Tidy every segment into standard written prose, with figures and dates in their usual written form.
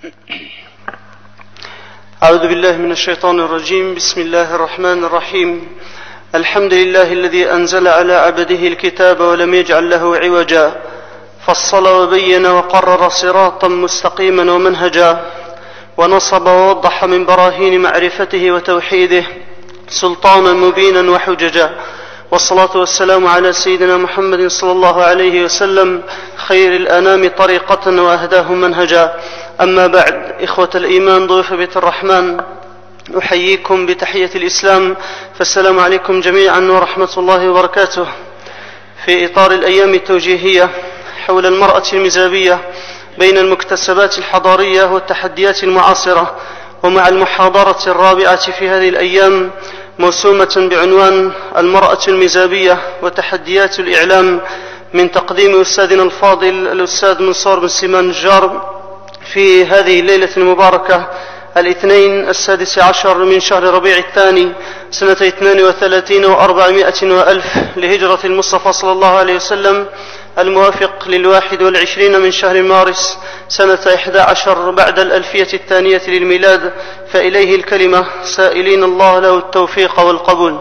أعوذ بالله من الشيطان الرجيم. بسم الله الرحمن الرحيم. الحمد لله الذي أنزل على عبده الكتاب ولم يجعل له عوجا، فصل وبين وقرر صراطا مستقيما ومنهجا، ونصب ووضح من براهين معرفته وتوحيده سلطانا مبينا وحججا، والصلاة والسلام على سيدنا محمد صلى الله عليه وسلم، خير الأنام طريقة وأهداهم منهجا. أما بعد، إخوة الإيمان ضيوف بيت الرحمن، أحييكم بتحية الإسلام، فالسلام عليكم جميعا ورحمة الله وبركاته. في إطار الأيام التوجيهية حول المرأة المزابية بين المكتسبات الحضارية والتحديات المعاصرة، ومع المحاضرة الرابعة في هذه الأيام موسومة بعنوان المرأة المزابية وتحديات الإعلام، من تقديم أستاذنا الفاضل الأستاذ منصور بن سيمان النجار، في هذه الليلة المباركة الاثنين 16 من شهر ربيع الثاني سنة 32 و400 وألف لهجرة المصطفى صلى الله عليه وسلم، الموافق 21 من شهر مارس سنة 11 بعد الألفية الثانية للميلاد. فإليه الكلمة، سائلين الله له التوفيق والقبول.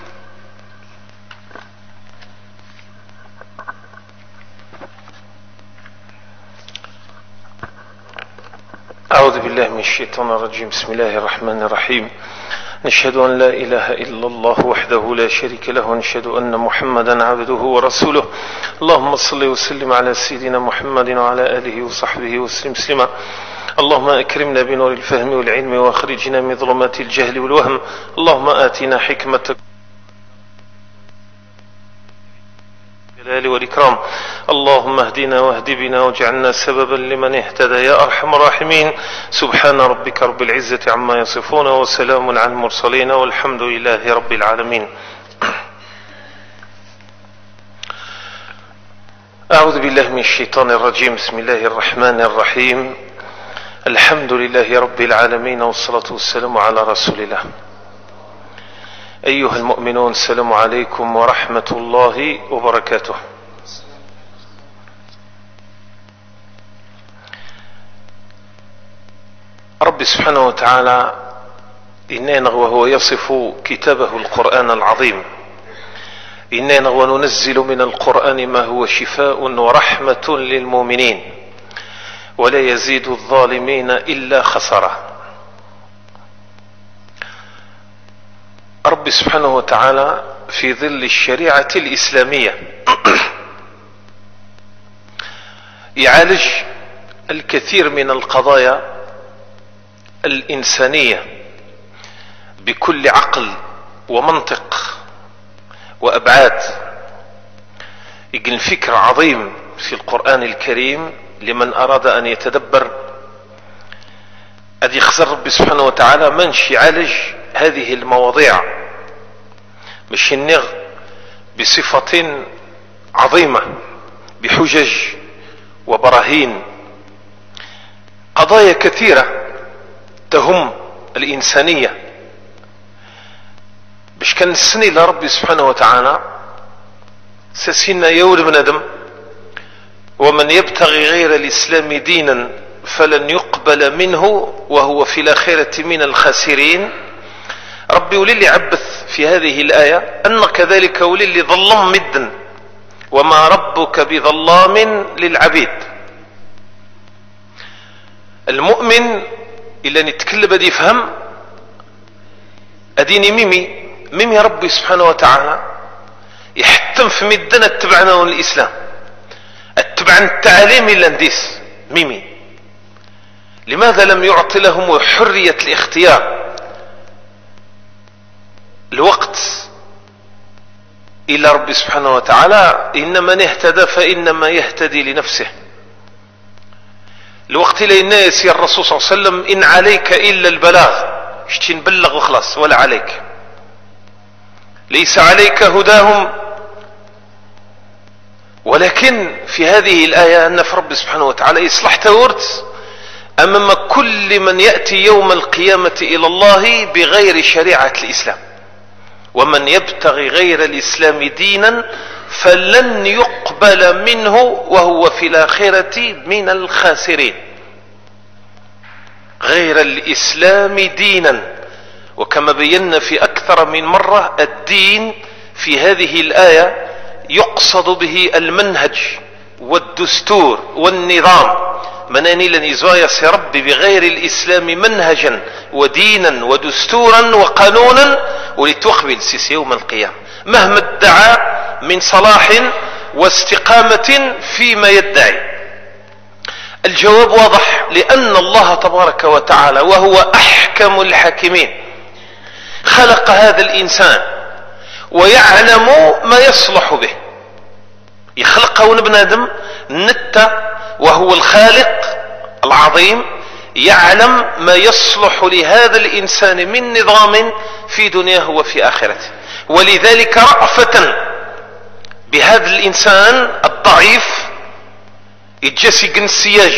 أعوذ بالله من الشيطان الرجيم. بسم الله الرحمن الرحيم. نشهد أن لا إله إلا الله وحده لا شريك له، ونشهد أن محمدا عبده ورسوله. اللهم صل وسلم على سيدنا محمد وعلى آله وصحبه وسلم تسليما. اللهم أكرمنا بنور الفهم والعلم، وأخرجنا من ظلمات الجهل والوهم. اللهم آتنا حكمتك الجلال والإكرام. اللهم اهدنا واهد بنا واجعلنا سببا لمن اهتدى يا أرحم الراحمين. سبحان ربك رب العزة عما يصفون، وسلام على المرسلين، والحمد لله رب العالمين. أعوذ بالله من الشيطان الرجيم. بسم الله الرحمن الرحيم. الحمد لله رب العالمين، والصلاة والسلام على رسول الله. أيها المؤمنون، السلام عليكم ورحمة الله وبركاته. رب سبحانه وتعالى إننا وهو يصف كتابه القرآن العظيم، إننا وننزل من القرآن ما هو شفاء ورحمة للمؤمنين ولا يزيد الظالمين إلا خسارة. رب سبحانه وتعالى في ظل الشريعة الإسلامية يعالج الكثير من القضايا الإنسانية بكل عقل ومنطق وأبعاد. يقل فكر عظيم في القرآن الكريم لمن أراد أن يتدبر. أذ يخزر رب سبحانه وتعالى منش يعالج هذه المواضيع، مش النغ بصفة عظيمة بحجج وبراهين. قضايا كثيرة تهم الإنسانية باش كان السني لرب سبحانه وتعالى سسينا يول بن آدم، ومن يبتغي غير الإسلام دينا فلن يقبل منه وهو في الآخرة من الخاسرين. ربي وللي عبث في هذه الآية أن كذلك وللي ظلم مدا، وما ربك بظلام للعبيد. المؤمن إلا نتكلم بدي يفهم أديني ميمي ربي سبحانه وتعالى يحتم في مدنا اتبعنا الإسلام، اتبعنا التعاليم إلا نديس ميمي. لماذا لم يعطي لهم حرية الاختيار؟ الوقت إلى رب سبحانه وتعالى إنما من اهتدى فإنما يهتدي لنفسه. الوقت إلى الناس يا الرسول صلى الله عليه وسلم إن عليك إلا البلاغ، اشتي نبلغ وخلاص ولا عليك، ليس عليك هداهم. ولكن في هذه الآية أن في رب سبحانه وتعالى يصلح تورت أمام كل من يأتي يوم القيامة إلى الله بغير شريعة الإسلام. ومن يبتغي غير الإسلام دينا فلن يقبل منه وهو في الآخرة من الخاسرين. غير الإسلام دينا. وكما بينا في أكثر من مرة الدين في هذه الآية يقصد به المنهج والدستور والنظام. مناني لن يزوايا ربي بغير الإسلام منهجا ودينا ودستورا وقانونا ولتقبل سيس يوم القيامة مهما ادعى من صلاح واستقامة فيما يدعي. الجواب واضح، لأن الله تبارك وتعالى وهو أحكم الحاكمين خلق هذا الإنسان ويعلم ما يصلح به. يخلقه ابن آدم نتا وهو الخالق العظيم، يعلم ما يصلح لهذا الإنسان من نظام في دنياه وفي آخرته. ولذلك رأفة بهذا الإنسان الضعيف يتجس يقن السياج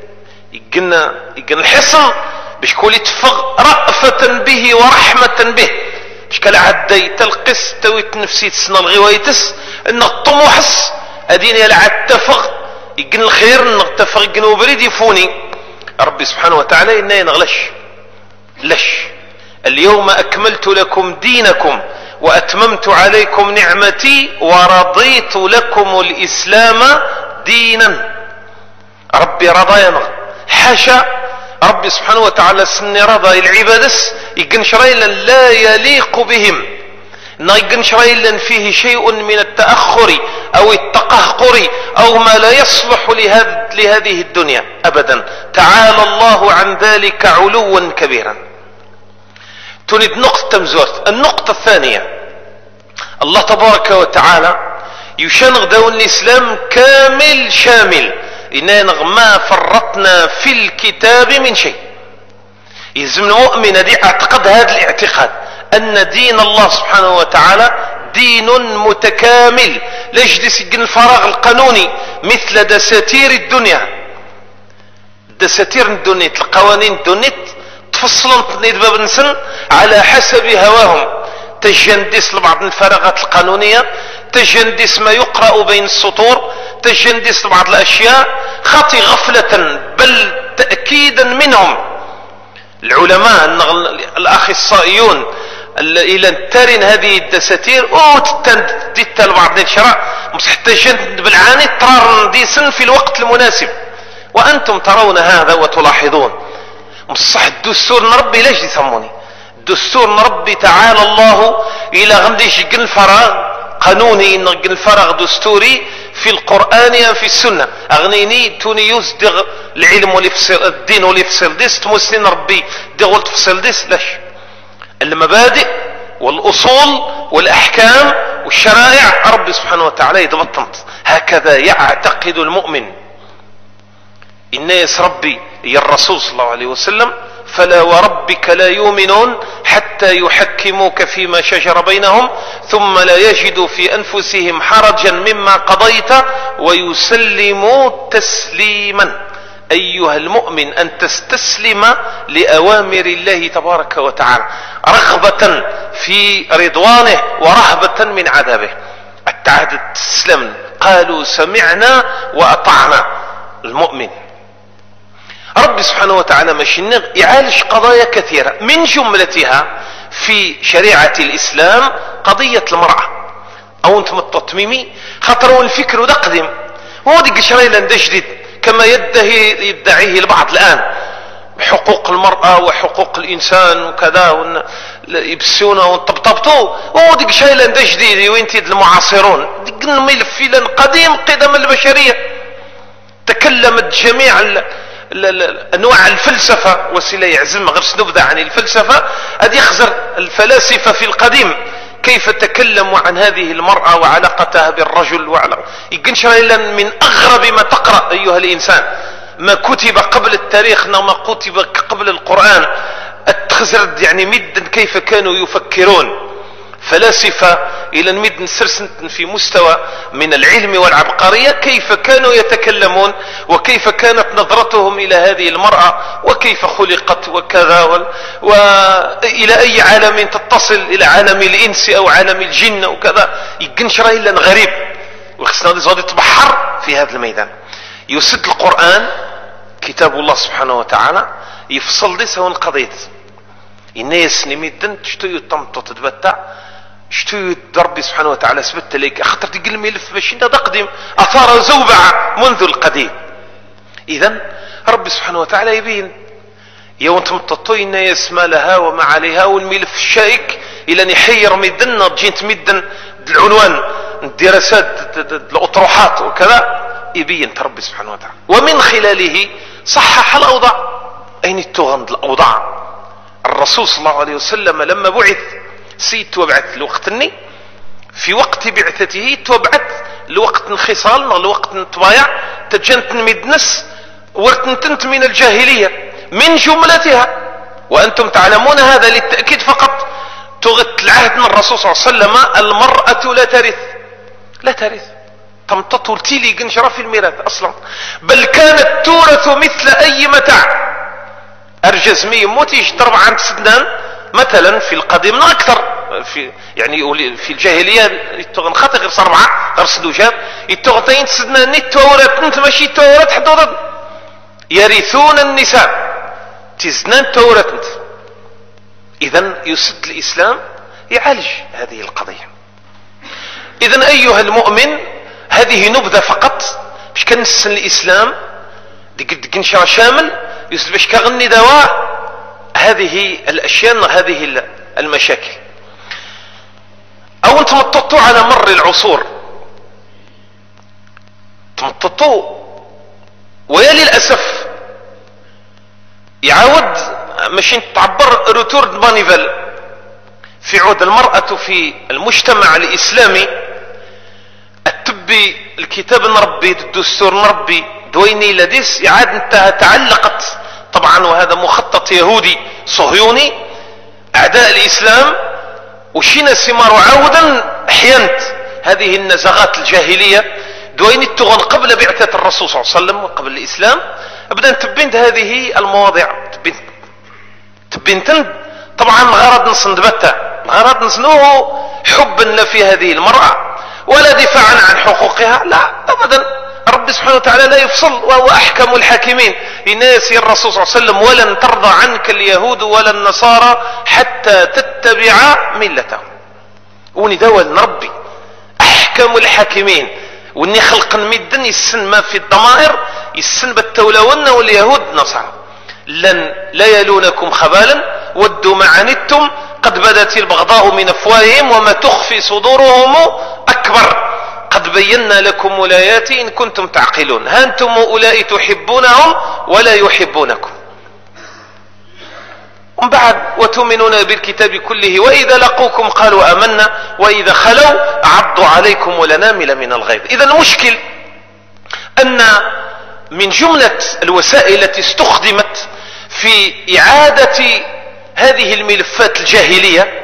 يقن الحصن باش كول يتفغ رأفة به ورحمة به باش كلا عدي تلقس تويت نفسي تسنى الغوايتس ان الطموحس ادين يلعب تفغ يقن الخير نغتفغ يقن وبريد يفوني. ربي سبحانه وتعالى إنا ينغلش لش اليوم أكملت لكم دينكم وأتممت عليكم نعمتي ورضيت لكم الإسلام دينا. ربي رضى ينغ حاشا ربي سبحانه وتعالى سن رضى العبادس يقن شريلا لا يليق بهم، يقن شريلا فيه شيء من التأخر أو التقهقر أو ما لا يصلح لهذه الدنيا أبدا. تعالى الله عن ذلك علوا كبيرا. تريد نقطة مزورت. النقطة الثانية، الله تبارك وتعالى يشنغ دون الإسلام كامل شامل، إننا ما فرطنا في الكتاب من شيء. يلزم المؤمن دي اعتقد هذا الاعتقاد أن دين الله سبحانه وتعالى دين متكامل لا يجلس يقن الفراغ القانوني مثل دساتير الدنيا. دساتير الدنيا القوانين الدنيا تفصلن باب النسن على حسب هواهم، تجندس لبعض الفراغات القانونية، تجندس ما يقرأ بين السطور، تجندس لبعض الأشياء خاطي غفلة بل تأكيدا منهم. العلماء الأخصائيون إلى ترين هذه الدساتير أو تتل بعض الشرع حتى جند بالعاني ترار ديسن في الوقت المناسب، وأنتم ترون هذا وتلاحظون. مصح الدستور نربي ليش يسموني الدستور نربي تعالى الله إلى غمديش يقن الفراغ قانوني نقن الفراغ دستوري في القرآن أم في السنة أغنيني توني يصدغ العلم والفصل الدين والفصل ديس تمسنين ربي دغول تفصل ديس لاش المبادئ والأصول والأحكام والشرائع ربي سبحانه وتعالى يضبطنت. هكذا يعتقد المؤمن. الناس ربي يا الرسول صلى الله عليه وسلم فلا وربك لا يؤمنون حتى يحكموك فيما شجر بينهم ثم لا يجدوا في أنفسهم حرجا مما قضيت ويسلموا تسليما. أيها المؤمن أن تستسلم لأوامر الله تبارك وتعالى رغبة في رضوانه ورهبة من عذابه. التعهد تسلم قالوا سمعنا وأطعنا. المؤمن ربي سبحانه وتعالى مشنغ يعالج قضايا كثيرة من جملتها في شريعة الإسلام قضية المرأة أو انتم التطميمي خطروا الفكر ده قدم ودي قشري لن جديد كما يدعيه البعض الآن حقوق المرأة وحقوق الإنسان وكذا يبسونه وطبطبطوه ودي قشري لن جديد وينتيد المعاصرون قلنا ملفيلا قديم قدم البشرية تكلمت جميع انواع الفلسفة وسيلة يعزم غير سنبذة عن الفلسفة قد يخزر الفلاسفة في القديم كيف تكلموا عن هذه المرأة وعلاقتها بالرجل يقنشر إلا من أغرب ما تقرأ أيها الإنسان ما كتب قبل التاريخ وما كتب قبل القرآن. التخزر يعني مدا كيف كانوا يفكرون فلاسفة إلى المد سرسنت في مستوى من العلم والعبقرية كيف كانوا يتكلمون وكيف كانت نظرتهم إلى هذه المرأة وكيف خلقت وكذا وإلى أي عالم تتصل إلى عالم الإنس أو عالم الجن وكذا يقنشر إلا غريب وخصنا غادي تبحر في هذا الميدان. يسد القرآن كتاب الله سبحانه وتعالى يفصل دي سوى القضية الناس نميدن شتو يطمطو تتبتع شتو ربي سبحانه وتعالى سبت لك خاطر تقل الملف باش انت تقدم اثار زوبعة منذ القديم. اذا ربي سبحانه وتعالى يبين يوم تمططو الناس ما لها وما عليها والملف الشائك الى نحير ميدن تجين تمدن العنوان الدراسات الاطروحات وكذا يبين ربي سبحانه وتعالى ومن خلاله صحح الاوضاع. اين التغند الاوضاع؟ الرسول صلى الله عليه وسلم لما بعث سيد توبعت لوقتني في وقت بعثته توبعت لوقت انخصال لوقت طبايع تجنت مدنس ورتنتنت من الجاهلية من جملتها وأنتم تعلمون هذا للتأكيد فقط. تغت العهد من الرسول صلى الله عليه وسلم المرأة لا ترث تمتطل تيلي قنشرة في الميراث أصلا، بل كانت تورث مثل أي متاع. أرجز مي موتيش ضرب عن سدنان مثلا في القديم أكثر في يعني في الجاهلية يتغن خاطر غير صربعة غير سلوجات يتغطين سدنان نتورت انت ماشي تورت حدود يرثون النساء تزنان تورت انت. إذن يسد الإسلام يعالج هذه القضية. إذن أيها المؤمن هذه نبذة فقط باش كنسن الإسلام ديك شامل يسد باش كغني دواء هذه الأشياء هذه المشاكل. أو تمططوا على مر العصور تمططوا ويا للأسف يعاود ماشي تعبر روتور مانيفال في عود المرأة في المجتمع الإسلامي التبي الكتاب نربي الدستور نربي دويني لديس يعاد انتهى تعلقت طبعا وهذا مخطط يهودي صهيوني أعداء الإسلام وشينا سمار عودا احيانت هذه النزغات الجاهلية دوين التغن قبل بعثة الرسول صلى الله عليه وسلم وقبل الإسلام أبدا تبنت هذه المواضيع تبنتن طبعا غرض نصندبتها غرض نصنوه حبا في هذه المرأة ولا دفاعا عن حقوقها لا أبدا. رب سبحانه وتعالى لا يفصل وهو أحكم الحاكمين لناس الرسول صلى الله عليه وسلم ولن ترضى عنك اليهود ولا النصارى حتى تتبع ملتهم. وندول نربي أحكم الحاكمين واني خلقا مدن يسن ما في الضمائر يسن بالتولون واليهود نصارى لا يلونكم خبالا ودوا ما عنتم قد بدت البغضاء من أفواههم وما تخفي صدورهم أكبر قد بينا لكم الآيات إن كنتم تعقلون ها أنتم أولئك تحبونهم ولا يحبونكم. ومن بعد وتؤمنون بالكتاب كله وإذا لقوكم قالوا آمنا وإذا خلوا عضوا عليكم الأنامل من الغيظ. إذا المشكل أن من جملة الوسائل التي استخدمت في إعادة هذه الملفات الجاهلية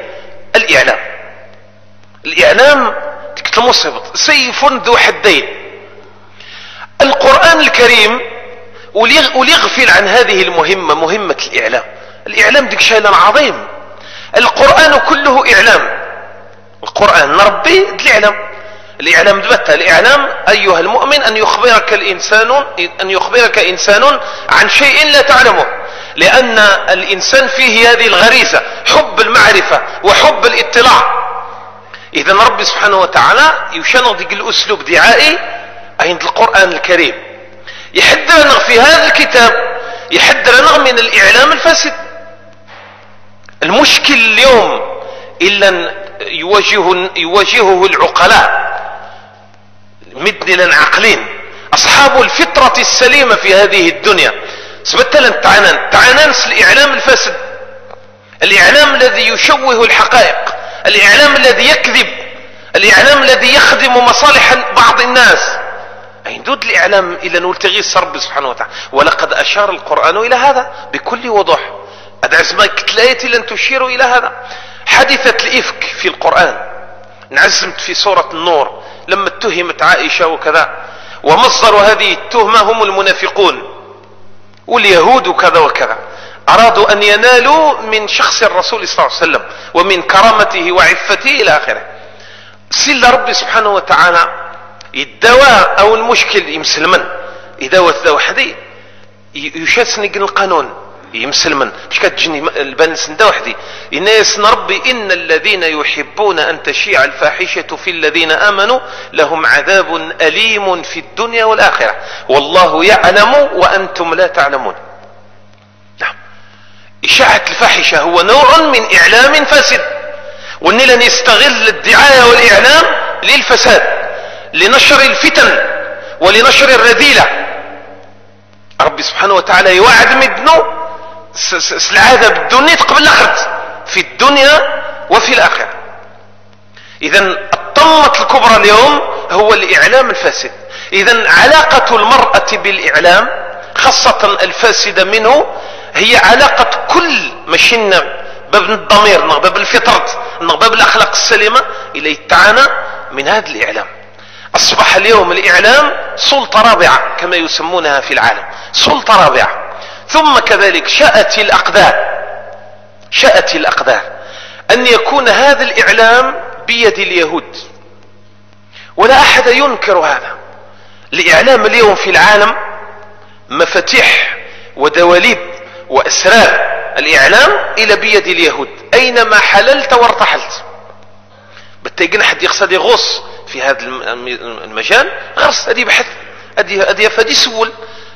الإعلام المصيبط سيف ذو حدين. القرآن الكريم وليغفل عن هذه المهمة مهمة الإعلام ديك شيء عظيم. القرآن كله إعلام. القرآن نربي الإعلام دبتها الإعلام أيها المؤمن أن يخبرك إنسان عن شيء لا تعلمه لأن الإنسان فيه هذه الغريزة حب المعرفة وحب الاطلاع. إذا رب سبحانه وتعالى يشنغ ديك الأسلوب دعائي عند القرآن الكريم يحذرنا في هذا الكتاب يحذرنا من الإعلام الفاسد. المشكل اليوم إلا يواجهه العقلاء مدنا عقلين أصحاب الفطرة السليمة في هذه الدنيا سبتلا تعنانس الإعلام الفاسد الإعلام الذي يشوه الحقائق الإعلام الذي يكذب الإعلام الذي يخدم مصالح بعض الناس. أين دود الإعلام إلى نلتغيث رب سبحانه وتعالى ولقد أشار القرآن إلى هذا بكل وضوح. أدعز ما كتلايتي لن تشير إلى هذا. حادثة الإفك في القرآن نعزمت في سورة النور لما اتهمت عائشة وكذا ومصدر هذه التهمة هم المنافقون واليهود وكذا وكذا أرادوا أن ينالوا من شخص الرسول صلى الله عليه وسلم ومن كرامته وعفته إلى آخره. سل ربي سبحانه وتعالى الدواء أو المشكل يمسلمن إذا وث وحدي يشاسني القانون يمسلمن مش كتجني البنس ندا وحدي الناس ربي ان الذين يحبون ان تشيع الفاحشه في الذين امنوا لهم عذاب اليم في الدنيا والاخره والله يعلم وانتم لا تعلمون. نعم، اشاعه الفاحشه هو نوع من اعلام فاسد، والنيل يستغل الدعايه والاعلام للفساد، لنشر الفتن ولنشر الرذيله. ربي سبحانه وتعالى يوعد مدنه العذاب الدنيا قبل الاخره، في الدنيا وفي الاخره. اذا الطمة الكبرى اليوم هو الاعلام الفاسد. اذا علاقة المرأة بالاعلام خاصة الفاسدة منه هي علاقة كل مشينا باب الضمير، باب الفطرة، باب الاخلاق السليمة الى يتعانى من هذا الاعلام. اصبح اليوم الاعلام سلطة رابعة كما يسمونها في العالم، سلطة رابعة. ثم كذلك شاءت الأقدار أن يكون هذا الإعلام بيد اليهود، ولا أحد ينكر هذا. الإعلام اليوم في العالم مفاتيح ودواليب وأسرار الإعلام إلى بيد اليهود. أينما حللت وارتحلت بتيجن حد يقصد يغوص في هذا المجال غرس أدي بحث أدي فدي سول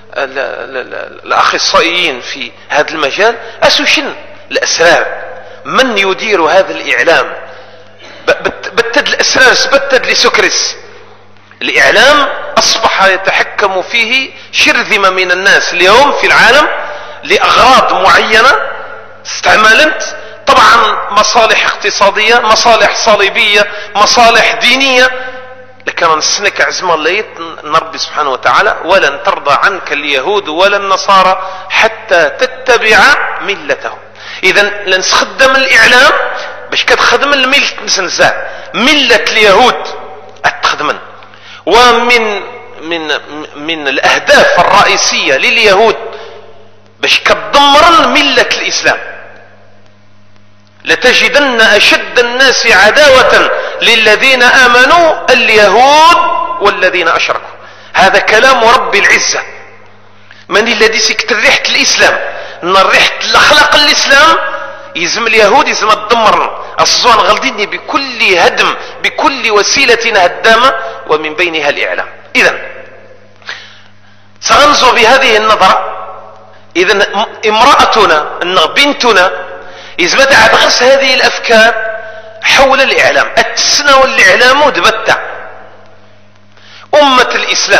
الأخصائيين في هذا المجال أسوشن الأسرار من يدير هذا الإعلام. بتد الأسرار سبتد لسكرس. الإعلام أصبح يتحكم فيه شرذمة من الناس اليوم في العالم لأغراض معينة استعملت، طبعا مصالح اقتصادية، مصالح صليبية، مصالح دينية. لكن نسنك عزم الله ربي سبحانه وتعالى ولن ترضى عنك اليهود ولا النصارى حتى تتبع ملتهم. اذا لنستخدم الاعلام باش كتخدم الملة نسنزا ملة اليهود اتخدمن. ومن من الاهداف الرئيسية لليهود باش كتدمر ملة الاسلام. لتجدن اشد الناس عداوة للذين امنوا اليهود والذين اشركوا. هذا كلام رب العزة. من الذي سكت ريحة الاسلام، ريحة الاخلاق الاسلام، يزم اليهود يزم الدمرن الصوان غلديني بكل هدم بكل وسيلة هدامة ومن بينها الاعلام. اذا سننظر بهذه النظرة. اذا امرأتنا بنتنا إذا بدأت غرس هذه الأفكار حول الإعلام. التسنى والإعلام دبتة. أمة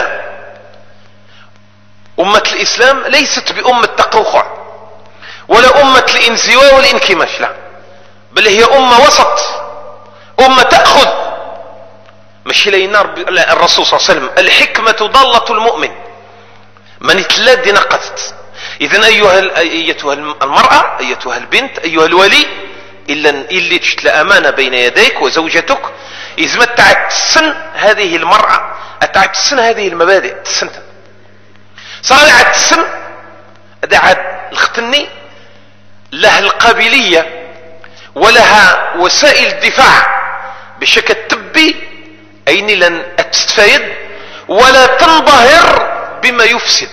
الإسلام ليست بأمة تقوقع ولا أمة الانزواء والانكماش، لا، بل هي أمة وسط، أمة تأخذ. ماشي لينا الرسول صلى الله عليه وسلم الحكمة ضالة المؤمن من يتلاد نقصت. إذن أيتها المرأة، أيتها البنت، أيها الولي، اللي تشتل أمانة بين يديك وزوجتك، إذا ما تعتسن هذه المرأة، تعتسن هذه المبادئ، تسنت صار عتسن دعت الختني لها القابلية ولها وسائل الدفاع بشكل طبي أين لن تستفيد ولا تنبهر بما يفسد.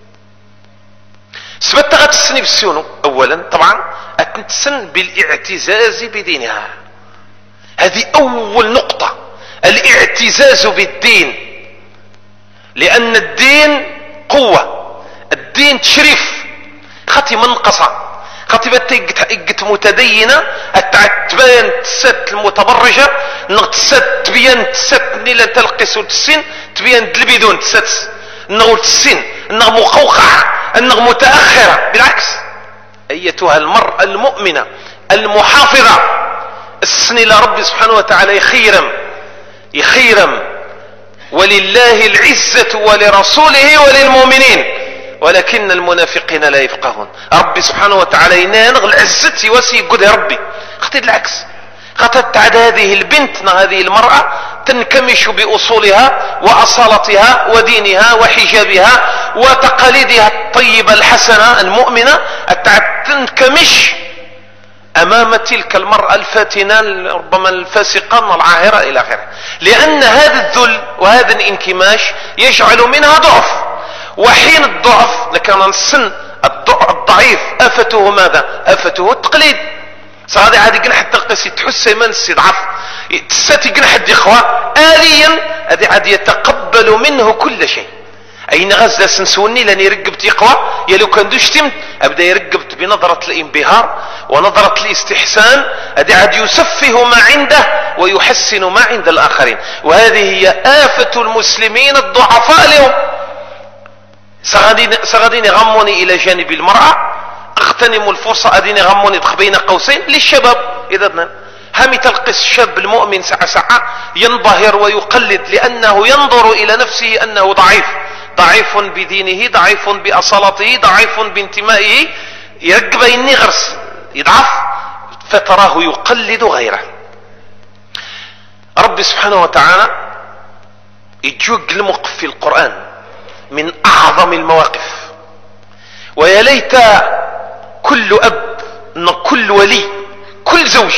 سبت غتسني بالسيونو اولا طبعا اتنتسن بالاعتزاز بدينها. هذه اول نقطة، الاعتزاز بالدين، لان الدين قوة، الدين تشريف. خطي منقصة، خطي بتقت متدينة تبين تسات المتبرجة، تسات تبين تسات نيلا تلقس وتسين تبين دلبيدون تسات نغول تسين انها مقوقعة، انها متأخرة. بالعكس، ايتها المرأة المؤمنة المحافظة السن الى ربي سبحانه وتعالى يخيرم ولله العزة ولرسوله وللمؤمنين ولكن المنافقين لا يفقهون. ربي سبحانه وتعالى ينغ العزة وسي قد ربي خطيت العكس. خطت عد هذه البنت هذه المرأة تنكمش بأصولها وأصالتها ودينها وحجابها وتقاليدها الطيبة الحسنة المؤمنة، تنكمش أمام تلك المرأة الفاتنة ربما الفاسقة العاهرة إلى آخره، لأن هذا الذل وهذا الانكماش يجعل منها ضعف وحين الضعف لكان السن الضعيف آفته ماذا؟ آفته التقليد. صغادي عادي قنا حتى القس يتحس من يضعف تساتي قنا حد إخوة آليا هذه عادي يتقبل منه كل شيء. أين غزة سنسوني لاني رقبت يقوى يلو كان دوشتمت أبدأ يرقبت بنظرة الانبهار ونظرة الاستحسان. هذه عاد يسفه ما عنده ويحسن ما عند الآخرين، وهذه هي آفة المسلمين الضعفاء اليوم. سغادين غموني إلى جانب المرأة، اغتنموا الفرصة أدين غموني بين قوسين للشباب. إذا هم تلقس الشاب المؤمن ساعة ينبهر ويقلد لأنه ينظر إلى نفسه أنه ضعيف بدينه، ضعيف بأصالته، ضعيف بانتمائه، يرقب إني غرس يضعف فتراه يقلد غيره. رب سبحانه وتعالى يجوق الموقف في القرآن من أعظم المواقف، ويا ليت كل أب، كل ولي، كل زوج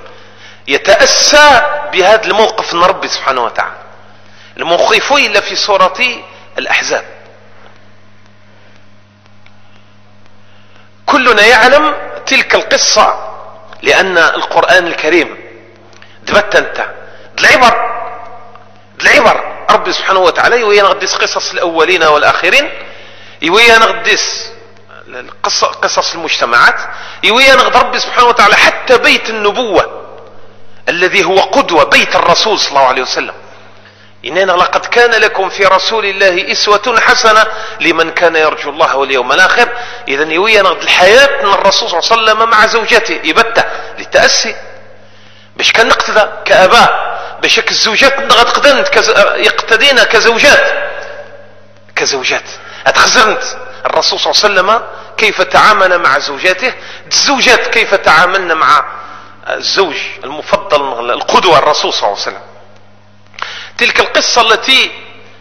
يتأسى بهذا الموقف من رب سبحانه وتعالى. الموقف إلا في سورة الأحزاب. كلنا يعلم تلك القصة لأن القرآن الكريم دبت انت العبر رب سبحانه وتعالى يويا نغدس قصص الأولين والآخرين، يويا نغدس قصص المجتمعات، يويا نغد رب سبحانه وتعالى حتى بيت النبوة الذي هو قدوة، بيت الرسول صلى الله عليه وسلم. إننا لقد كان لكم في رسول الله إسوة حسنة لمن كان يرجو الله واليوم الآخر. إذا يويا نغد الحياة من الرسول صلى الله عليه وسلم مع زوجته يبتع للتأسي باش كان نقتدى كآباء، باش الزوجات نغد قدنت يقتدينا كزوجات أتخزرنت الرسول صلى الله عليه وسلم كيف تعامل مع زوجاته، الزوجات كيف تعاملن مع الزوج المفضل القدوة الرسول صلى الله عليه وسلم. تلك القصة التي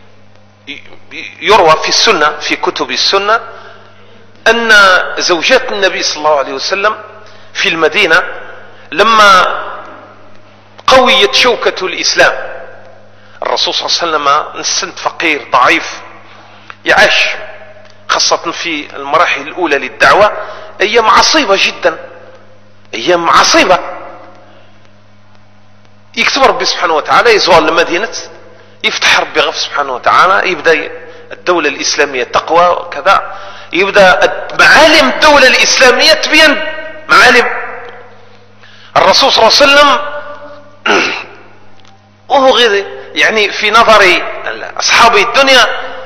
يروى في السنة في كتب السنة أن زوجات النبي صلى الله عليه وسلم في المدينة لما قويت شوكة الإسلام، الرسول صلى الله عليه وسلم نسنت فقير ضعيف يعيش، خاصة في المراحل الأولى للدعوة، أيام عصيبة جدا، أيام عصيبة. يكتب ربي سبحانه وتعالى يزور المدينة، يفتح ربي غف سبحانه وتعالى، يبدأ الدولة الإسلامية تقوى وكذا، يبدأ معالم الدولة الإسلامية تبين معالم. الرسول صلى الله عليه وسلم وهو غير يعني في نظر أصحاب الدنيا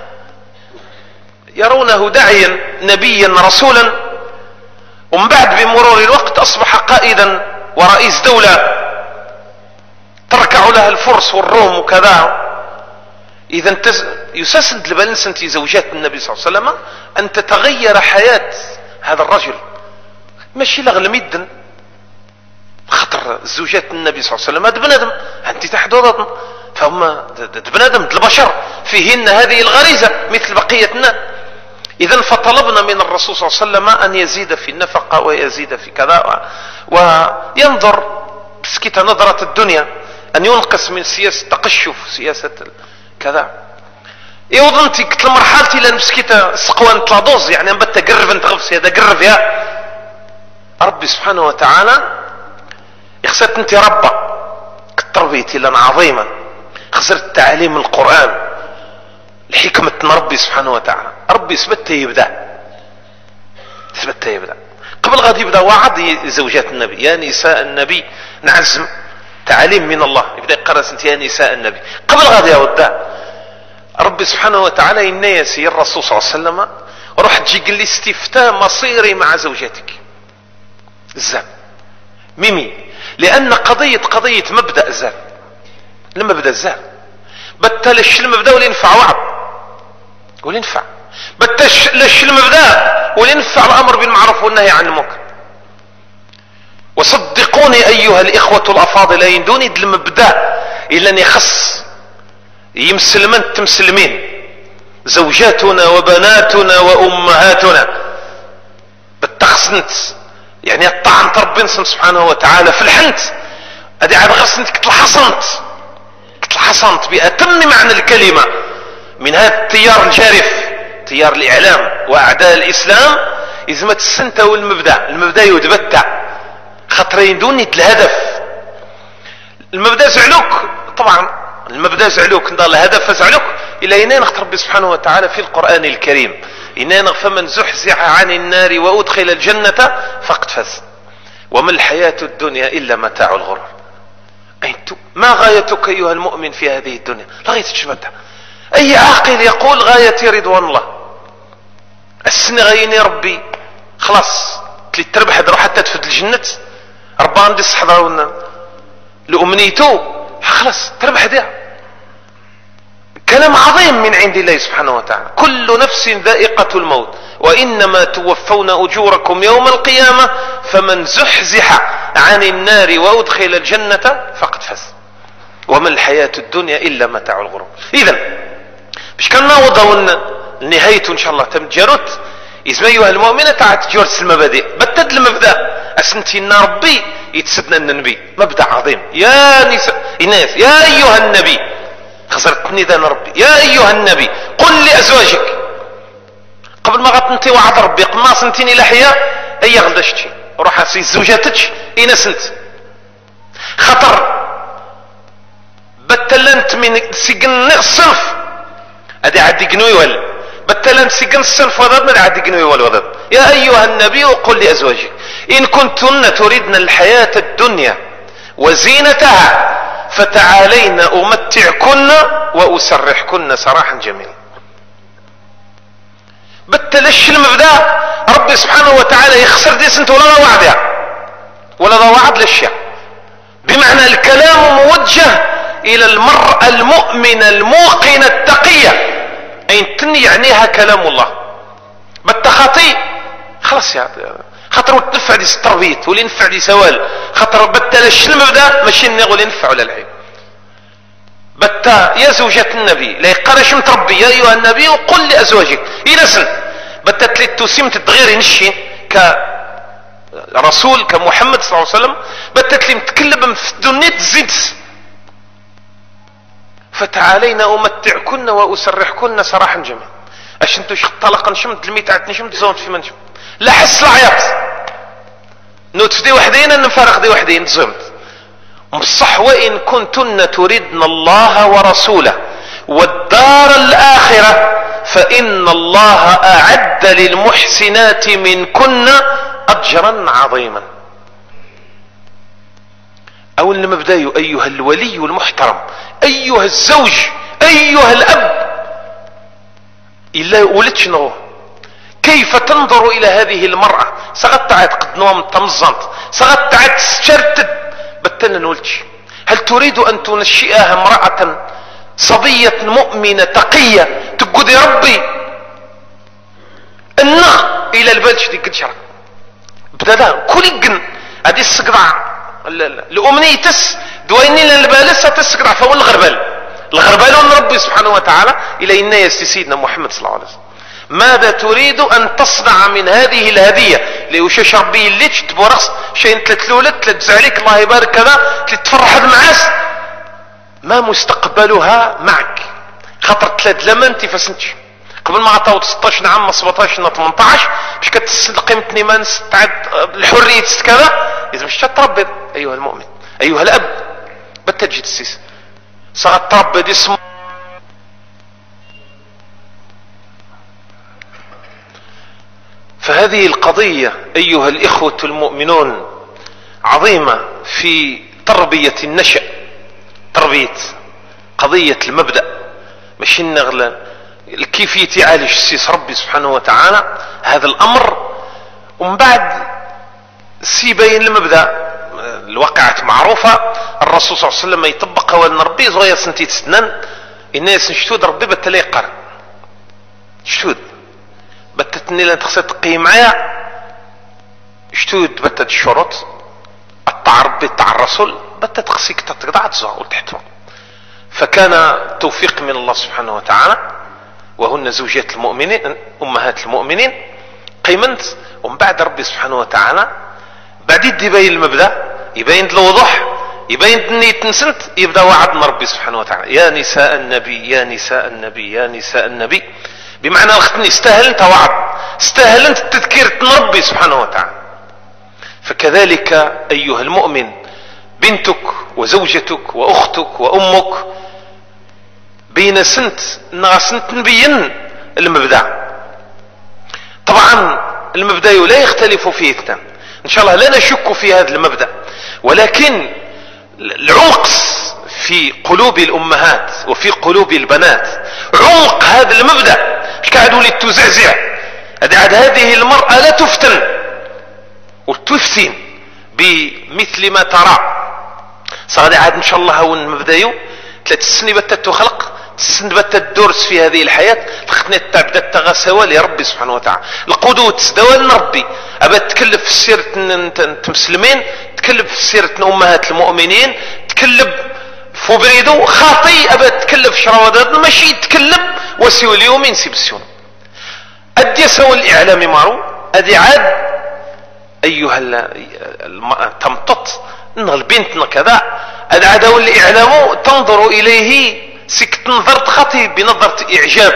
يرونه داعيا نبيا رسولا، ومن بعد بمرور الوقت أصبح قائدا ورئيس دولة تركع لها الفرس والروم وكذا. إذا يسسند لبلنسنتي زوجات النبي صلى الله عليه وسلم أن تتغير حياة هذا الرجل، ماشي لغل مدن خطر زوجات النبي صلى الله عليه وسلم هذا بنادم أنت تحت وضعنا، فهم بنادم البشر فيهن هذه الغريزة مثل بقية الناس. إذا فطلبنا من الرسول صلى الله عليه وسلم أن يزيد في النفقة ويزيد في كذا، وينظر بسكت نظرة الدنيا، أن ينقص من سياسة التقشف، سياسة كذا. يوضنتي قلت لمرحلتي لأن بسكت سقوان تلاضوز يعني أنبت قرب أنت غفصي هذا قرب يا ربي سبحانه وتعالى يخسرت أنت ربا تربيتي لنا عظيما، خسرت تعاليم القرآن الحكمة ربي سبحانه وتعالى. ربي سبته يبدأ قبل غادي يبدأ وعد زوجات النبي يا نساء النبي نعزم تعاليم من الله، يبدأ يقرأ انت يا نساء النبي قبل غادي يودع ربي سبحانه وتعالى إن يسير الرسول صلى الله عليه وسلم روح تجي قل لي استفتاء مصيري مع زوجاتك الزام ميمي، لأن قضية مبدأ الزام. لما بدأ الزام بتلش المبدأ ولا ينفع وعظ ولا ينفع، بتلش المبدأ ولا ينفع الأمر بالمعروف والنهي عن المنكر. وصدقوني أيها الإخوة الأفاضل يندوني المبدأ إلا أن يخص يمسلمن تمسلمين زوجاتنا وبناتنا وأمهاتنا بالتخصنت يعني الطعن ربنا سبحانه وتعالى في الحنت هذه عاد غصنت كتلحصنت بأتم معنى الكلمة من هذا التيار الجارف اختيار الإعلام وأعداء الإسلام إذا ما تسنتوا المبدأ يتبتع خطرين دون الهدف. المبدأ زعلوك طبعا، المبدأ زعلوك نضال الهدف زعلوك إلى هنا نختار ربي سبحانه وتعالى في القرآن الكريم إننا فمن زحزح عن النار وأدخل الجنة فقد فاز وما الحياة الدنيا إلا متاع الغرور. ما غايتك أيها المؤمن في هذه الدنيا؟ لا غاية تشبتها. أي عاقل يقول غايتي رضوان الله، السنة غيني ربي خلاص تلي تربح هدرو حتى تفد الجنة ربا عندي الصحة ونا لأمنيته خلاص تربح ديها. كلام عظيم من عند الله سبحانه وتعالى. كل نفس ذائقة الموت وإنما توفون أجوركم يوم القيامة فمن زحزح عن النار وأدخل الجنة فقد فاز وما الحياة الدنيا إلا متاع الغرور. إذن باش كان نعوض نهايته إن شاء الله تمجرت إذا أيها المؤمنة تعال تجرس المبادئ بتد المبدأ أسنتينا ربي يتسدنا النبي مبدأ عظيم. يا نساء الناس يا أيها النبي خسرتني ذا ربي يا أيها النبي قل لأزواجك قبل ما غتنتي وعد ربي قما سنتيني لحيا أي غلشتي روح أسي زوجاتك إنا سنت خطر بتلنت من سجن الصنف أدي عدي قنوي ولا بتلنت سجن الصنف وضد من عدي قنوي ولا وضد. يا أيها النبي قل لأزواجك إن كنتن تريدن الحياة الدنيا وزينتها فتعالين أمتعكن وأسرحكن سراحا جميلا. بتلش المبدأ ربي سبحانه وتعالى يخسر دي سنت ولا وعدها ولا وعد للشيء، بمعنى الكلام موجه إلى المرأة المؤمنة الموقنة التقية أين يعنيها كلام الله. بالتخاطي خلاص يا خاطر تنفع دي التربيت واللي ينفع دي سوال خاطر بتلش المبدأ ماشي النغ اللي ينفع ولا العيب. بتا يا زوجة النبي لا يقرش متربي يا أيها النبي وقل لأزواجك إلى سن بتا تلتوسيم تتغير نشي كرسول كمحمد صلى الله عليه وسلم بتا تلي متكلم في الدنيا تزيد فتعالينا أمتعكن وأسرحكن سراحا جميلا. اش انتو طلقا نشمت الميتات نشمت زونت في منشم لا حس العياط نوت دي وحدين نفارق دي وحدين زمت بصح وإن كنتن تردن الله ورسوله والدار الآخرة فإن الله أعد للمحسنات منكن أجرا عظيما. أول المبدأ أيها الولي المحترم أيها الزوج أيها الأب إلا ولدش نغو كيف تنظر إلى هذه المرأة سغطعت قد نوم تمزنت سغطعت شرتت بتنا نولتش. هل تريد أن تنشئها امرأة صبية مؤمنة تقية تقول يا ربي النخ إلى البلش دي قد شرق بدأ كل جن هذه السقطع الأمنية تس دويني للبالسة تسقطع فهو الغربال ربي سبحانه وتعالى إلى إنا يستسيدنا محمد صلى الله عليه وسلم. ماذا تريد أن تصنع من هذه الهدية ليوشش ربي اللي تبورخص شيء تلتلولت تلتزعليك الله يبارك كذا تتفرح المعاس ما مستقبلها معك خاطر تلاد لما انت فسنتش قبل ما عطاو 16 عام 17 18 باش كتسد قيمة نيمان تعد الحرية كذا إذا مش تربي أيها المؤمن أيها الأب بتجي تسيس صارت تربي دي اسمه. فهذه القضية أيها الإخوة المؤمنون عظيمة في تربية النشأ تربية قضية المبدأ مش النغلة كيف يعالج السيس ربي سبحانه وتعالى هذا الأمر ومن بعد سيبين المبدأ الواقعة معروفة الرسول صلى الله عليه وسلم يطبقها وأن ربي صغير سنتي تسنن الناس نشتود ربي بتلاقي قرن شتود بتتني لان تخسر تقي معايا شتود بتت الشروط التعرب بتاع الرسول بتت تخسيك تقطع تزعل تحتهم. فكان توفيق من الله سبحانه وتعالى وهن زوجات المؤمنين امهات المؤمنين قيمنت ومن بعد ربي سبحانه وتعالى بعد يبين المبدا يبين الوضوح يبين النية نسنت يبدا وعدنا ربي سبحانه وتعالى يا نساء النبي يا نساء النبي يا نساء النبي بمعنى اختني استاهل انت وعظ، استاهل انت تذكير ربي سبحانه وتعالى. فكذلك ايها المؤمن بنتك وزوجتك واختك وامك بين سنت نبين المبدأ. طبعا المبدأ لا يختلف فيه اثنان ان شاء الله، لا نشك في هذا المبدأ، ولكن العمق في قلوب الامهات وفي قلوب البنات، عمق هذا المبدأ قاعد ولد تزعزع. عاد هذه المرأة لا تفتن وتفتن بمثل ما ترى. صار عاد ان شاء الله هون مبدأ 3 سنين بتت تخلق، 3 سنين بتت تدرس في هذه الحياة، لختنا بدات تغسوا لربي سبحانه وتعالى. القدوة تدوال ربي، ابى تكلف في سيرة انت مسلمين، تكلف في سيرة امهات المؤمنين، تكلف فبريدو خاطي، ابى تكلف شراودات ماشي تكلف وسيو اليوم ينسي بالسيون. ادي سوى الاعلام مارو ادي عاد ايها تمطط البنت كذا ادي عاد الاعلام تنظر اليه سكت نظرة خطي بنظرة اعجاب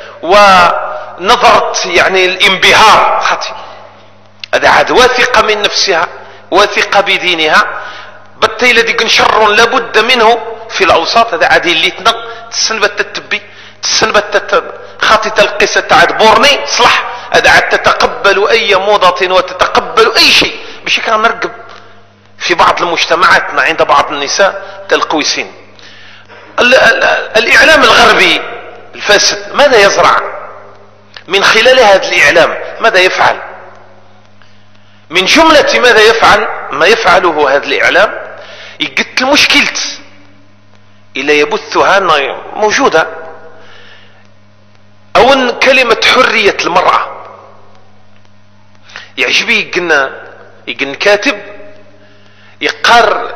ونظرة يعني الانبهار خطي. ادي عاد واثقة من نفسها، واثقة بدينها، بتي الذي شر لابد منه في الاوساط. هذا عادي اللي تسنبت التبي تسنبت خاطي تلقيسة عاد بورني صلح. هذا عاد تتقبل اي موضة وتتقبل اي شيء. باش كان نرقب في بعض المجتمعات عند بعض النساء تلقويسين. الاعلام الغربي الفاسد ماذا يزرع من خلال هذا الاعلام؟ ماذا يفعل؟ من جملة ماذا يفعل ما يفعله هذا الاعلام يقتل مشكلة إلا يبثها موجودة. أو كلمة حرية المرأة يعجبي يقن كاتب يقار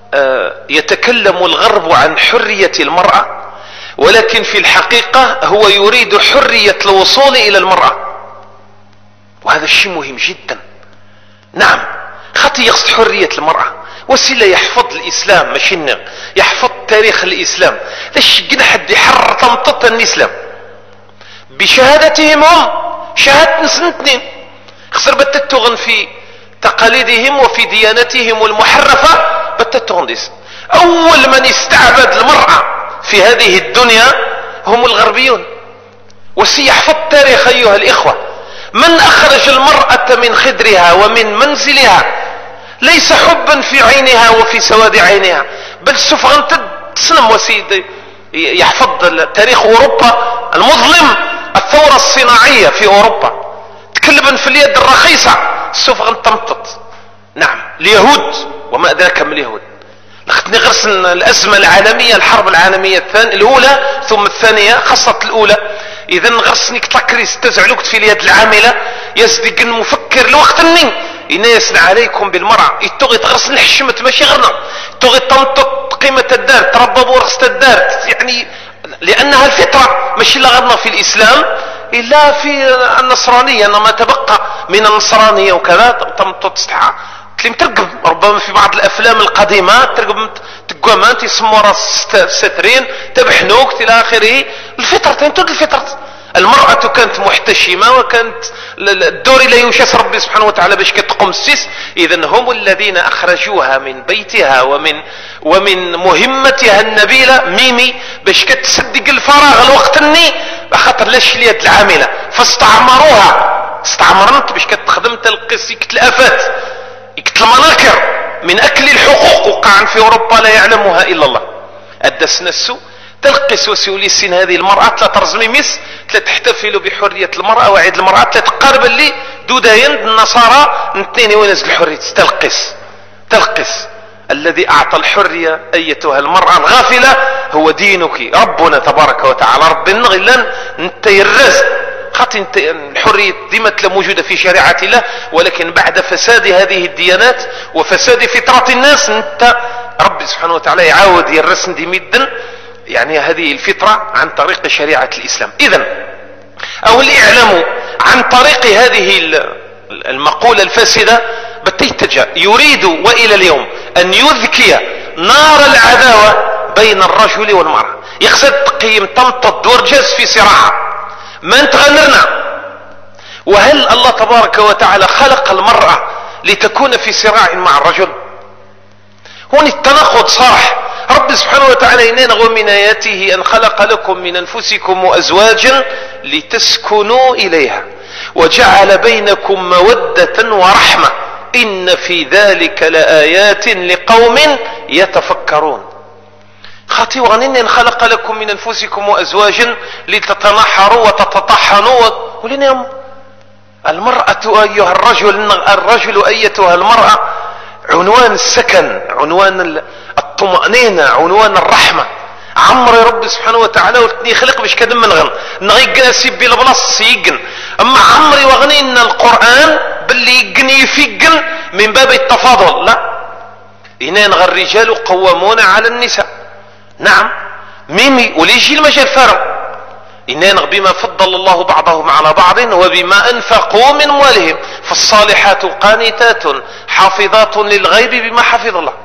يتكلم الغرب عن حرية المرأة، ولكن في الحقيقة هو يريد حرية الوصول إلى المرأة، وهذا الشيء مهم جدا. نعم خطي يقصد حرية المرأة وسيلة يحفظ الإسلام، ماشي يحفظ تاريخ الإسلام. ليش قنا حد يحرر تمطط الإسلام بشهادتهم هم شهادة سنتين خسر بتتغن في تقاليدهم وفي ديانتهم المحرفة بتتغن ديس. أول من استعبد المرأة في هذه الدنيا هم الغربيون. وسيحفظ تاريخ أيها الإخوة. من أخرج المرأة من خدرها ومن منزلها ليس حبا في عينها وفي سواد عينها، بل سفغا تسلم. وسيد يحفظ تاريخ أوروبا المظلم، الثورة الصناعية في أوروبا تكلبا في اليد الرخيصة سفغا تمطط. نعم اليهود وما أدراك من اليهود. لختني غرسن الأزمة العالمية، الحرب العالمية الأولى ثم الثانية خاصة الأولى. إذا غرسني كتلكريس تزعلوك في اليد العاملة يصدق المفكر الوقت النين يناسنا عليكم بالمرأة يتوغي تغرس الحشمة ماشي غرنا توغي تمطط قيمة الدار ترببوا رخصة الدار يعني لأنها الفطرة ماشي لا غرنا في الإسلام إلا في النصرانية. أنما تبقى من النصرانية وكذا تمطط استحى تلم ترقب ربما في بعض الأفلام القديمة ترقب تقومان يسموا راس سترين تبحنوك إلى آخره. الفطرة تنتود الفطرة. المرأة كانت محتشمة وكانت الدور لا يوشس ربي سبحانه وتعالى باش كتقوم السيس. إذن هم الذين أخرجوها من بيتها ومن مهمتها النبيلة ميمي باش كتصدق الفراغ الوقت الني خاطر لاش اليد العاملة فاستعمروها. استعمرت باش كتخدم تلقيس الآفات يكتل المناكر من أكل الحقوق وقعا في أوروبا لا يعلمها إلا الله. أدسنا السوء تلقس وسيوليسين هذه المرأة لا ترزمي مس لا تحتفل بحرية المرأة وعيد المرأة لا تقارب اللي دودين النصارى نتنين وينزل الحرية. تلقس الذي أعطى الحرية أيتها المرأة الغافلة هو دينك ربنا تبارك وتعالى. ربنا غلان انت يرز خاطر الحرية ديما موجودة في شريعة الله، ولكن بعد فساد هذه الديانات وفساد فطرة الناس انت ربي سبحانه وتعالى يعاود يرسن دي مدا يعني هذه الفطرة عن طريق شريعة الإسلام. إذن أو الإعلام عن طريق هذه المقولة الفاسدة بتيتجا يريد وإلى اليوم أن يذكي نار العداوة بين الرجل والمرأة. يقصد قيم تمطط دورجز في صراعها ما نتغنرنا. وهل الله تبارك وتعالى خلق المرأة لتكون في صراع مع الرجل؟ هون التناقض صح. رب سبحانه وتعالى إننا ومن آياته أن خلق لكم من أنفسكم أزواجا لتسكنوا إليها وجعل بينكم مودة ورحمة إن في ذلك لآيات لقوم يتفكرون. خاطي وغنين خلق لكم من أنفسكم أزواجا لتتنحروا وتتطحنوا ولنهم المرأة أيها الرجل أيتها المرأة عنوان السكن، عنوان الطمأنينة، عنوان الرحمة. عمر رب سبحانه وتعالى ولتني خلق باش كدم من غن نغيقنا سيبي لبلاص يقن. أما عمري وغنينا القرآن باللي يقن يفقن من باب التفاضل. لا، إنان الرجال قوامون على النساء. نعم ميمي وليجي المجال فارغ. إنان بما فضل الله بعضهم على بعض وبما أنفقوا من أموالهم فالصالحات قانتات حافظات للغيب بما حفظ الله.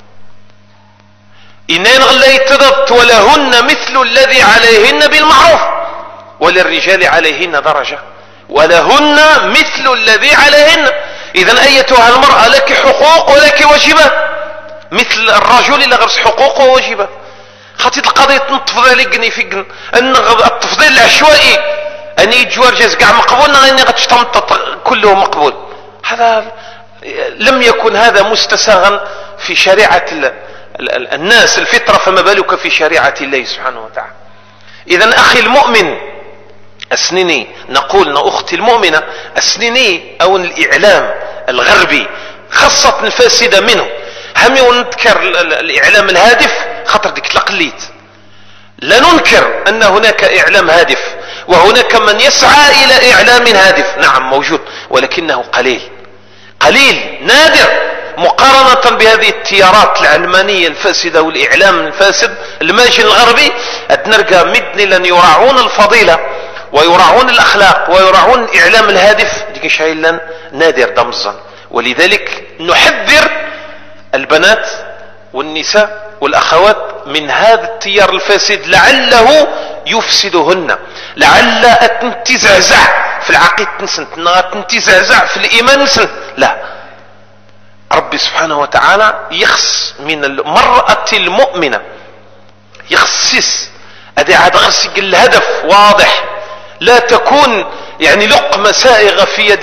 إنان غلا يتضبط ولهن مثل الذي عليهن بالمعروف وللرجال عليهن درجة ولهن مثل الذي عليهن. إذن أيتها المرأة لك حقوق ولك واجبات مثل الرجل اللي غرس حقوق وواجبات. خاطيت القضية تنتفضل لقني في أن التفضيل العشوائي أن يجوار جاز قاع مقبول أني غتشتمطط كله مقبول. هذا لم يكن هذا مستساغا في شريعة الناس الفطرة، فما بالك في شريعة الله سبحانه وتعالى. إذن أخي المؤمن أسنني، نقول أختي المؤمنة أسنني، أو الإعلام الغربي خاصة الفاسدة منه. همي ونذكر الإعلام الهادف خطر ديك تلقليت. لا ننكر أن هناك إعلام هادف وهناك من يسعى إلى إعلام هادف، نعم موجود، ولكنه قليل نادر مقارنة بهذه التيارات العلمانية الفاسدة والإعلام الفاسد الماجن الغربي. نرجع مدني لن يراعون الفضيلة ويراعون الأخلاق ويراعون الإعلام الهادف ديك شايلا نادر دمزا. ولذلك نحذر البنات والنساء والأخوات من هذا التيار الفاسد لعله يفسدهن، لعل تنتزعزع في العقيدة تنتزعزع في الإيمان نسن. لا، رب سبحانه وتعالى يخص من المرأة المؤمنة يخصص هذا عاد غرس الهدف واضح، لا تكون يعني لقمة سائغة في يد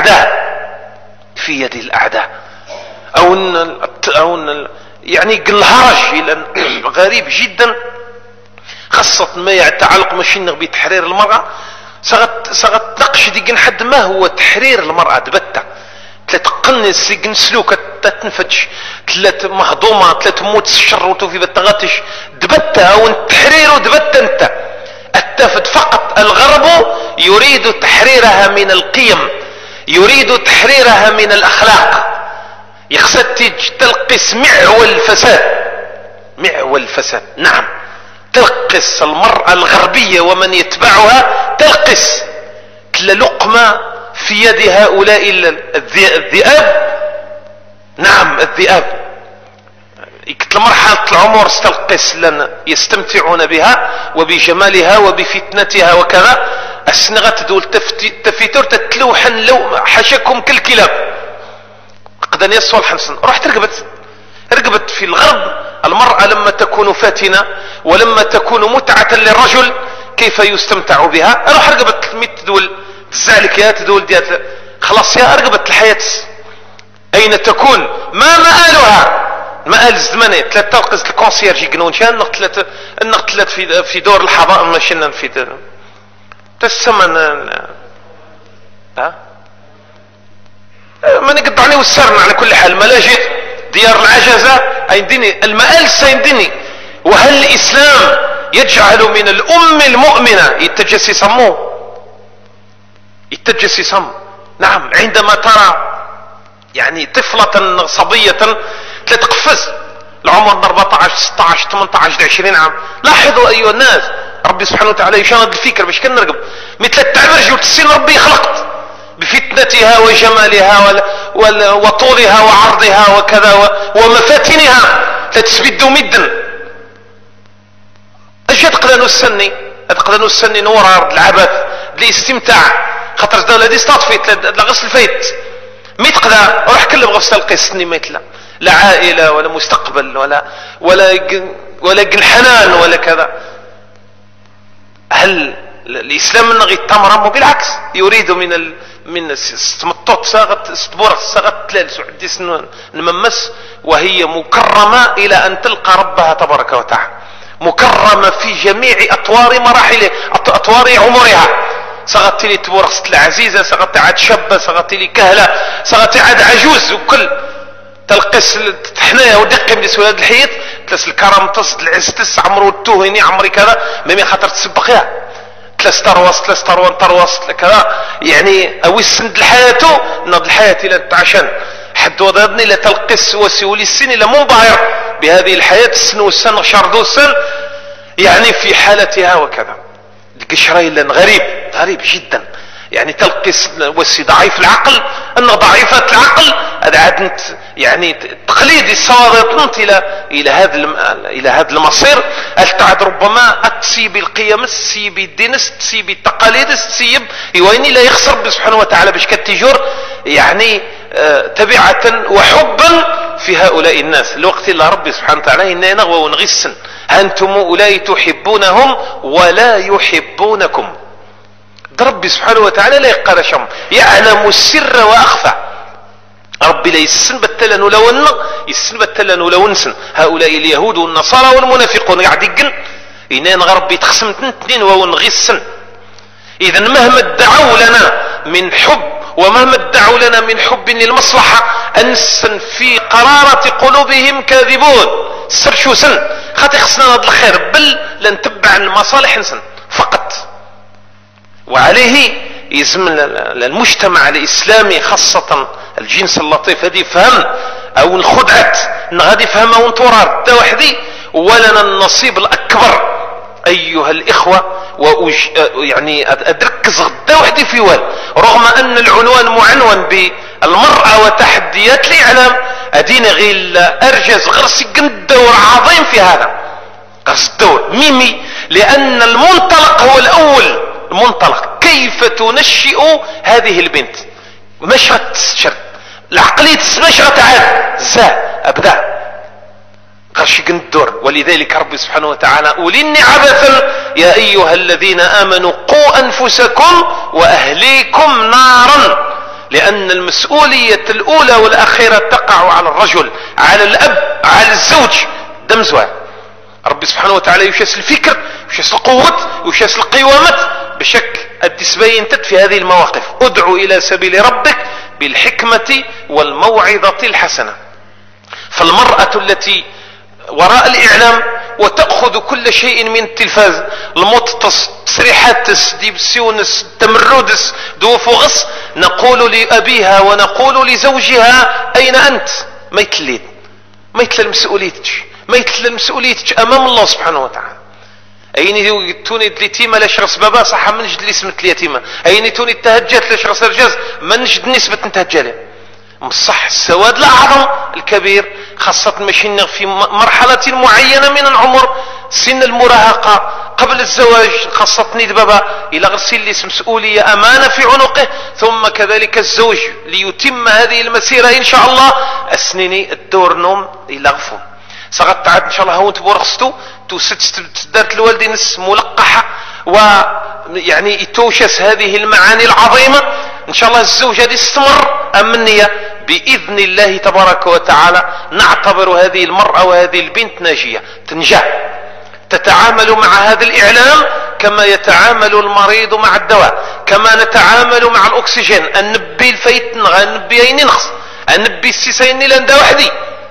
الأعداء أو يعني الهرج غريب جدا، خاصة ما يتعلق ماشي بتحرير المرأة. صغت نقش ديك حد ما هو تحرير المرأة دبتة تقنس سلوك تنفج ثلاث مهضومة ثلاث موت الشر وتوفي بالتغاتش دبتة أو التحرير دبتة انت التفت فقط. الغرب يريد تحريرها من القيم، يريد تحريرها من الأخلاق، يخصد تلقس معول الفساد. نعم تلقس المرأة الغربية ومن يتبعها تلقس كل لقمة في يد هؤلاء الذئاب. نعم الذئاب يكتل مرحلة العمر استلقس لن يستمتعون بها وبجمالها وبفتنتها وكذا. السنغة تدول تفيتور تتلوحن لو حشكم كالكلاب قدن يسوى الحنسن. رحت رقبت في الغرب المرأة لما تكون فاتنة ولما تكون متعة للرجل كيف يستمتع بها. اروح رقبت تدول تزعلك يا تدول ديات خلاص يا رقبت الحياة اين تكون ما مآلها مآل الزمنية. ثلاث تلقز الكونسيرج يقنون شان نقتلت في دور الحضارة ماشينا في تسمن ما نقطعني والسرنا على كل حال. ملاجئ ديار العجزة أيندني المآل سيندني. وهل الإسلام يجعل من الأم المؤمنة يتجسس. نعم عندما ترى يعني طفلة صبية تقفز العمر 14 16 18 20 عام. لاحظوا أيها الناس ربي سبحانه وتعالى يشاهد الفكر باش كنرقب مثل التعبير جوت السن ربي خلقت بفتنتها وجمالها وطولها وعرضها وكذا ومفاتنها تتسبد مدا. اش تقدر نسني نور العبث بلي استمتاع خاطر الدولة دي استطفيت لا غسل فايت مي تقدر روح كل غسل القسني ما يتلا لا عائلة ولا مستقبل ولا جنحنان ولا كذا. هل الإسلام من غير التمرم؟ بالعكس يريد من التمطط ساغت استبورة ساغت تلال سعدي نممس وهي مكرمة إلى أن تلقى ربها تبارك وتعالى، مكرمة في جميع أطوار مراحل أطوار عمرها. ساغت لي تبورة العزيزة، ساغت عاد شابة، ساغت لي كهلة، ساغت عاد عجوز، وكل تلقس حنايا ودقي من سولاد الحيط تلس الكرم تصد العز تس عمرو التوهني عمري كذا ميمي خاطر تسبقها ثلاث تروس كذا يعني او السند لحياته نض الحياة الى عشان حد وضعني لا تلقس وسيولي السن الى منبهر بهذه الحياة السن والسن شردو السن يعني في حالتها وكذا. القشري لان غريب جدا يعني تلقس وسي ضعيف العقل ان ضعيفة العقل هذا عاد يعني تقليد الصوارط الى هذا المصير التعد ربما تسيب القيم تسيب الدينس تسيب التقاليد تسيب يويني لا يخسر سبحانه وتعالى باش كتجور يعني تبعة وحبا في هؤلاء الناس الوقت اللي ربي سبحانه وتعالى إننا نغوى ونغسن أنتم أولئك تحبونهم ولا يحبونكم. ربي سبحانه وتعالى لا يقال شم يعلم السر وأخفى. ربي لا يسن بتلن ولون يسن بتلن ولونسن. هؤلاء اليهود والنصارى والمنافقون قاعد يقن إننا ربي تخسم تنتين ونغسن. إذا مهما ادعوا لنا من حب ومهما ادعوا لنا من حب للمصلحة أنسا في قرارة قلوبهم كاذبون. سر شو سن خاطي خصنا هذا الخير بل لنتبع المصالح نسن فقط. وعليه يزم المجتمع الإسلامي خاصة الجنس اللطيف هذه فهم أو الخدعة غادي فهمها وانتورار دا وحدي ولنا النصيب الأكبر أيها الإخوة. يعني أدركز غدا وحدي في وال رغم أن العنوان معنون بالمرأة وتحديات الإعلام أدينا غير أرجز غرسي الدور عظيم في هذا غرس الدور ميمي لأن المنطلق هو الأول. المنطلق كيف تنشئ هذه البنت مشغة شر العقلية مشغة عاد أبدأ قرشق الدور. ولذلك رب سبحانه وتعالى أوليني عبثا يا أيها الذين آمنوا قوا أنفسكم وأهليكم نارا. لأن المسؤولية الأولى والأخيرة تقع على الرجل على الأب على الزوج دمزوع. رب سبحانه وتعالى يشاس الفكر يشاس القوة يشاس القوامة بشكل التسبينتت في هذه المواقف. ادعو إلى سبيل ربك بالحكمة والموعظة الحسنة. فالمرأة التي وراء الإعلام وتأخذ كل شيء من التلفاز المططس تسريحات ديب سيونس تمرودس دوفوغس نقول لأبيها ونقول لزوجها أين أنت؟ ما يتلين ما يتلل مسؤوليتك أمام الله سبحانه وتعالى. أيني توني اليتيمة لا شخص بابا صح من نجد اسمة اليتيمة. أيني توني التهجات لا شخص رجاز ما نجد نسبة نتهجالها. صح السواد الأعظم الكبير خاصة ماشي في مرحلة معينة من العمر سن المراهقة قبل الزواج خاصة بابا إلى غسل لي مسؤولية أمانة في عنقه ثم كذلك الزوج ليتم هذه المسيرة إن شاء الله أسنيني الدور نوم إلى غفو سغت تعد إن شاء الله هون تبورخستو تدارت الوالدين ملقحة ويعني يتوشس هذه المعاني العظيمة إن شاء الله الزوج هذه استمر أمنية بإذن الله تبارك وتعالى نعتبر هذه المرأة وهذه البنت ناجية تنجح تتعامل مع هذا الإعلام كما يتعامل المريض مع الدواء كما نتعامل مع الأكسجين النبي الفيت النبي أين نخص النبي السيسين لندا وحدي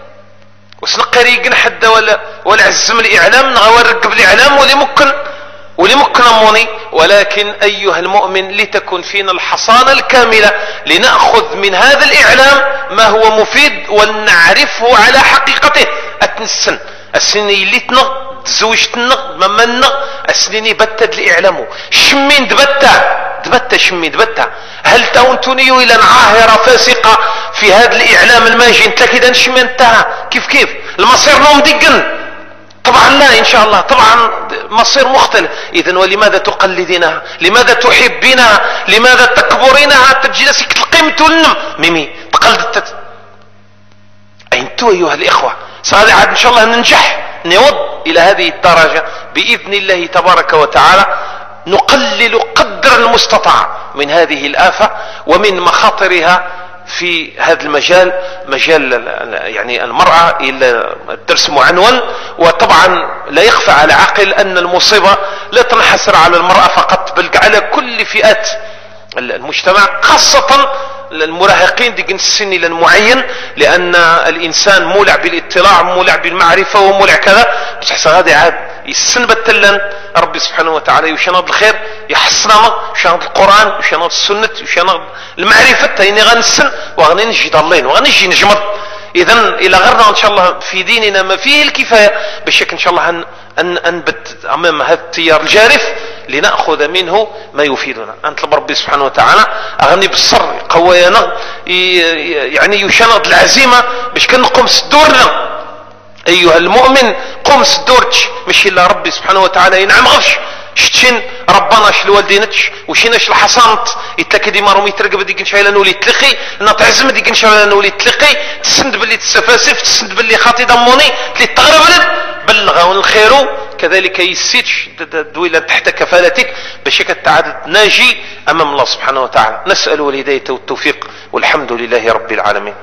وسنقريقن حدا ولا عزم الإعلام نغورق بالإعلام ولي ممكن أموني ولكن أيها المؤمن لتكن فينا الحصانة الكاملة لنأخذ من هذا الإعلام ما هو مفيد ونعرفه على حقيقته أتنسن السنين اللي تنغ زوجتنا ممنا السنين بتد الإعلام شمين دبتا شمين دبتا هل تونتونيو إلى عاهرة فاسقة في هذا الإعلام الماجي انت كده نشمين انتهى كيف المصير نوم دقن طبعا لا إن شاء الله، طبعا مصير مختلف. إذن ولماذا تقلدينها؟ لماذا تحبينها؟ لماذا تكبرينها؟ تجي نفسك القيمة والنم ميمي تقلد أنتوا أيها الإخوة صالح إن شاء الله ننجح نود إلى هذه الدرجة بإذن الله تبارك وتعالى، نقلل قدر المستطاع من هذه الآفة ومن مخاطرها في هذا المجال، مجال يعني المرأة. إلى الدرس معنون، وطبعا لا يخفى على عاقل أن المصيبة لا تنحصر على المرأة فقط، بل على كل فئات المجتمع، خاصة المراهقين ديك السن الى المعين، لان الانسان مولع بالاطلاع، مولع بالمعرفه، ومولع كذا. بصح غادي عاد يسن بالتلان ربي سبحانه وتعالى يشنض الخير، يحصنا يشنض القران، يشنض السنه، يشنض المعرفه، تاني غنسن وغني نجي ضالين وغنجي نجمد. اذا الى غرنا ان شاء الله في ديننا ما فيه الكفايه بشك ان شاء الله أنبت أمام هذا التيار الجارف لنأخذ منه ما يفيدنا. أنت ربي سبحانه وتعالى أغني بالصر قوينا، يعني يشنض العزيمة باش كنقوم سدورنا. أيها المؤمن قوم سدورتش، مش إلا ربي سبحانه وتعالى ينعم غفش شتشين ربنا ش الوالدينتش وشيناش الحصانت يتلكدي مارو يترقب ديك نشايلا نولي تلقي نتعزم ديك نشايلا نولي تلقي تسند باللي تسفاسف، تسند باللي خاطي ضموني تلي تغرب بلغون الخير كذلك يسيتش دويلة تحت كفالتك باش كتعاد ناجي امام الله سبحانه وتعالى. نسأل الهداية والتوفيق والحمد لله رب العالمين.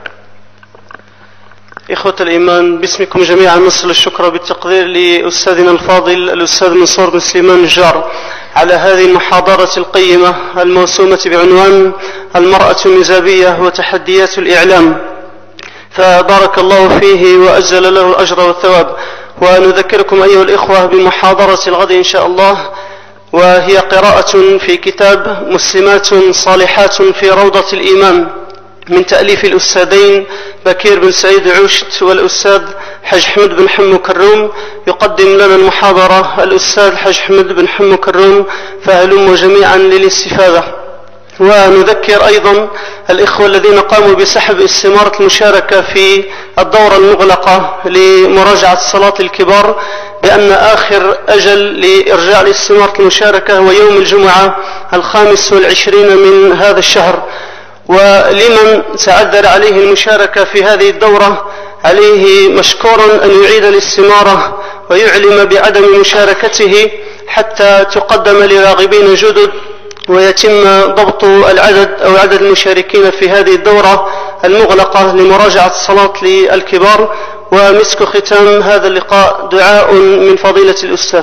إخوة الإيمان، باسمكم جميعا نصل الشكر بالتقدير لأستاذنا الفاضل الأستاذ منصور بن سليمان الجار على هذه المحاضرة القيمة الموسومة بعنوان المرأة النزابية وتحديات الإعلام، فبارك الله فيه وأجزل له الأجر والثواب. ونذكركم أيها الإخوة بمحاضرة الغد إن شاء الله، وهي قراءة في كتاب مسلمات صالحات في روضة الإيمان من تأليف الأستاذين بكير بن سعيد عوشت والأستاذ حج حمد بن حمو كروم. يقدم لنا المحاضرة الأستاذ حج حمد بن حمو كروم، فهلموا جميعا للاستفادة. ونذكر أيضا الإخوة الذين قاموا بسحب استمارة المشاركة في الدورة المغلقة لمراجعة صلاة الكبار بأن آخر أجل لإرجاع الاستمارة المشاركة هو يوم الجمعة 25 من هذا الشهر. ولمن تعذر عليه المشاركة في هذه الدورة عليه مشكورا أن يعيد الاستمارة ويعلم بعدم مشاركته حتى تقدم لراغبين جدد ويتم ضبط العدد أو عدد المشاركين في هذه الدورة المغلقة لمراجعة الصلاة للكبار. ومسك ختام هذا اللقاء دعاء من فضيلة الأستاذ.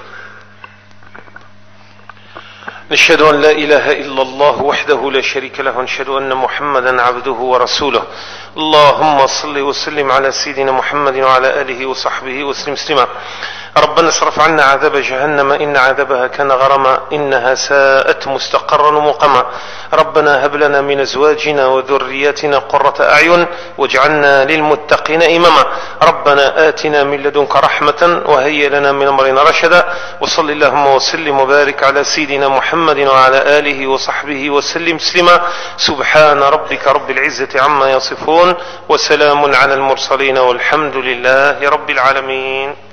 نشهد أن لا إله إلا الله وحده لا شريك له، ونشهد أن محمدا عبده ورسوله. اللهم صل وسلم على سيدنا محمد وعلى آله وصحبه وسلم تسليما. ربنا اصرف عنا عذاب جهنم إن عذابها كان غرما إنها ساءت مستقرا ومقاما. ربنا هب لنا من أزواجنا وذرياتنا قرة أعين واجعلنا للمتقين إماما. ربنا آتنا من لدنك رحمة وهيئ لنا من أمرنا رشدا. وصل اللهم وسلم وبارك على سيدنا محمد وعلى آله وصحبه وسلم تسليما. سبحان ربك رب العزة عما يصفون وسلام على المرسلين والحمد لله رب العالمين.